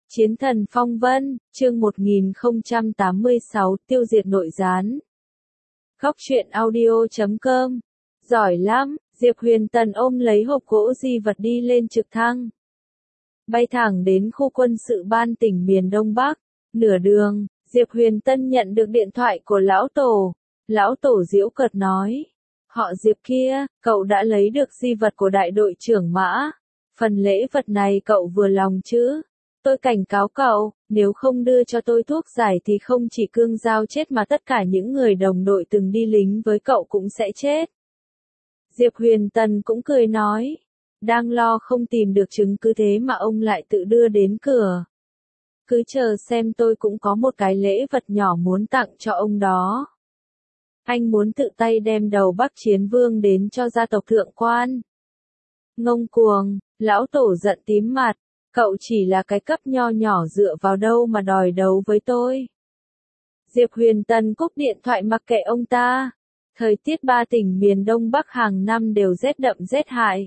Chiến thần phong vân, chương 1086, tiêu diệt nội gián. Góc truyện audio.com. Giỏi lắm, Diệp Huyền Tần ôm lấy hộp gỗ di vật đi lên trực thăng. Bay thẳng đến khu quân sự ban tỉnh miền Đông Bắc. Nửa đường, Diệp Huyền Tân nhận được điện thoại của lão tổ. Lão tổ giễu cợt nói. Họ Diệp kia, cậu đã lấy được di vật của đại đội trưởng Mã. Phần lễ vật này cậu vừa lòng chứ? Tôi cảnh cáo cậu, nếu không đưa cho tôi thuốc giải thì không chỉ Cương Giao chết mà tất cả những người đồng đội từng đi lính với cậu cũng sẽ chết. Diệp Huyền Tần cũng cười nói. Đang lo không tìm được chứng cứ thế mà ông lại tự đưa đến cửa. Cứ chờ xem, tôi cũng có một cái lễ vật nhỏ muốn tặng cho ông đó. Anh muốn tự tay đem đầu Bắc Chiến Vương đến cho gia tộc thượng quan. Ngông cuồng, lão tổ giận tím mặt. Cậu chỉ là cái cấp nho nhỏ dựa vào đâu mà đòi đấu với tôi. Diệp Huyền Tần cúp điện thoại mặc kệ ông ta. Thời tiết ba tỉnh miền Đông Bắc hàng năm đều rét đậm rét hại.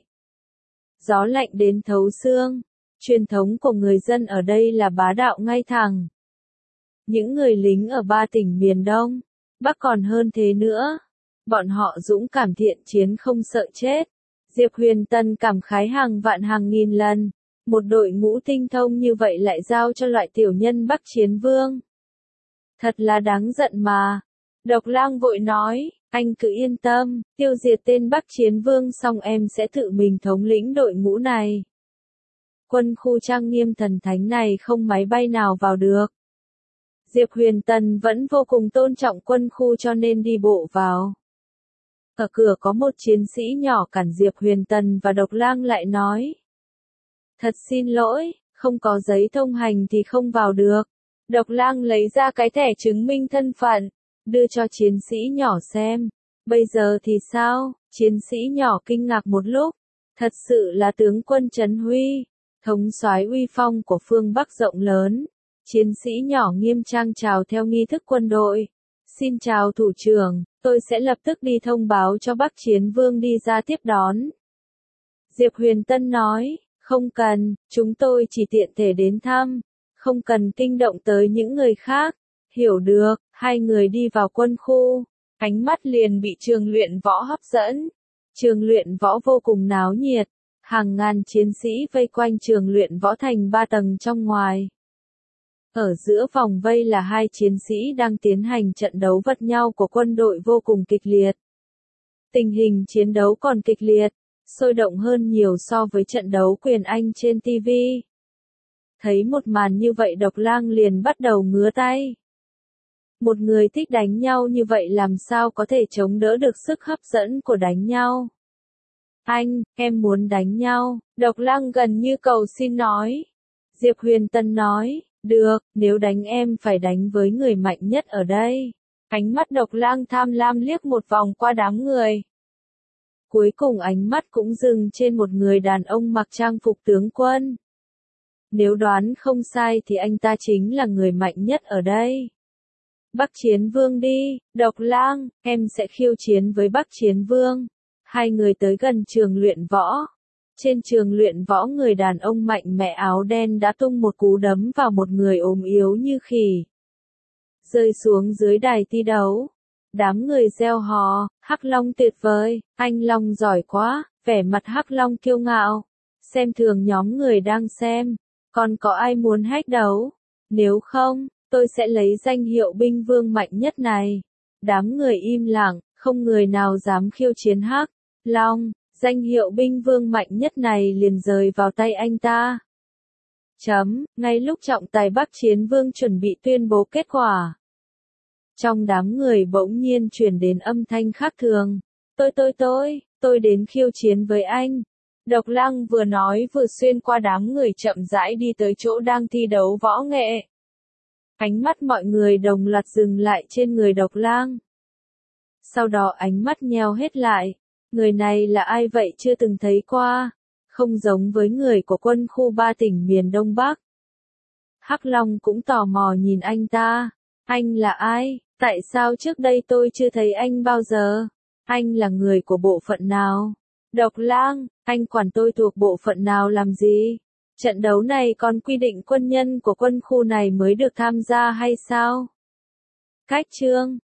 Gió lạnh đến thấu xương. Truyền thống của người dân ở đây là bá đạo ngay thẳng. Những người lính ở ba tỉnh miền Đông Bắc còn hơn thế nữa. Bọn họ dũng cảm thiện chiến không sợ chết. Diệp Huyền Tần cảm khái hàng vạn hàng nghìn lần. Một đội ngũ tinh thông như vậy lại giao cho loại tiểu nhân Bắc Chiến Vương. Thật là đáng giận mà. Độc Lang vội nói, anh cứ yên tâm, tiêu diệt tên Bắc Chiến Vương xong em sẽ tự mình thống lĩnh đội ngũ này. Quân khu trang nghiêm thần thánh này không máy bay nào vào được. Diệp Huyền Tần vẫn vô cùng tôn trọng quân khu cho nên đi bộ vào. Ở cửa có một chiến sĩ nhỏ cản Diệp Huyền Tần và Độc Lang lại nói. Thật xin lỗi, không có giấy thông hành thì không vào được. Độc Lang lấy ra cái thẻ chứng minh thân phận, đưa cho chiến sĩ nhỏ xem. Bây giờ thì sao? Chiến sĩ nhỏ kinh ngạc một lúc. Thật sự là tướng quân Trấn Huy, thống soái uy phong của phương Bắc rộng lớn. Chiến sĩ nhỏ nghiêm trang chào theo nghi thức quân đội. Xin chào thủ trưởng, tôi sẽ lập tức đi thông báo cho Bắc Chiến Vương đi ra tiếp đón. Diệp Huyền Tân nói. Không cần, chúng tôi chỉ tiện thể đến thăm, không cần kinh động tới những người khác. Hiểu được, hai người đi vào quân khu, ánh mắt liền bị trường luyện võ hấp dẫn. Trường luyện võ vô cùng náo nhiệt, hàng ngàn chiến sĩ vây quanh trường luyện võ thành 3 tầng trong ngoài. Ở giữa vòng vây là hai chiến sĩ đang tiến hành trận đấu vật nhau của quân đội vô cùng kịch liệt. Tình hình chiến đấu còn kịch liệt, sôi động hơn nhiều so với trận đấu quyền Anh trên TV. Thấy một màn như vậy Độc Lang liền bắt đầu ngứa tay. Một người thích đánh nhau như vậy làm sao có thể chống đỡ được sức hấp dẫn của đánh nhau. Anh, em muốn đánh nhau, Độc Lang gần như cầu xin nói. Diệp Huyền Tân nói, được, nếu đánh em phải đánh với người mạnh nhất ở đây. Ánh mắt Độc Lang tham lam liếc một vòng qua đám người. Cuối cùng ánh mắt cũng dừng trên một người đàn ông mặc trang phục tướng quân. Nếu đoán không sai thì anh ta chính là người mạnh nhất ở đây. Bắc Chiến Vương đi, Độc Lang, em sẽ khiêu chiến với Bắc Chiến Vương. Hai người tới gần trường luyện võ. Trên trường luyện võ người đàn ông mạnh mẽ áo đen đã tung một cú đấm vào một người ốm yếu như khỉ. Rơi xuống dưới đài thi đấu. Đám người reo hò, Hắc Long tuyệt vời, anh Long giỏi quá, vẻ mặt Hắc Long kiêu ngạo. Xem thường nhóm người đang xem, còn có ai muốn hack đấu? Nếu không, tôi sẽ lấy danh hiệu binh vương mạnh nhất này. Đám người im lặng, không người nào dám khiêu chiến Hắc Long, danh hiệu binh vương mạnh nhất này liền rơi vào tay anh ta. Ngay lúc trọng tài Bắc Chiến Vương chuẩn bị tuyên bố kết quả. Trong đám người bỗng nhiên truyền đến âm thanh khác thường. Tôi đến khiêu chiến với anh. Độc Lang vừa nói vừa xuyên qua đám người chậm rãi đi tới chỗ đang thi đấu võ nghệ. Ánh mắt mọi người đồng loạt dừng lại trên người Độc Lang. Sau đó ánh mắt nheo hết lại. Người này là ai vậy chưa từng thấy qua. Không giống với người của quân khu 3 tỉnh miền Đông Bắc. Hắc Long cũng tò mò nhìn anh ta. Anh là ai? Tại sao trước đây tôi chưa thấy anh bao giờ? Anh là người của bộ phận nào? Độc Lang, anh quản tôi thuộc bộ phận nào làm gì? Trận đấu này còn quy định quân nhân của quân khu này mới được tham gia hay sao? Cách chương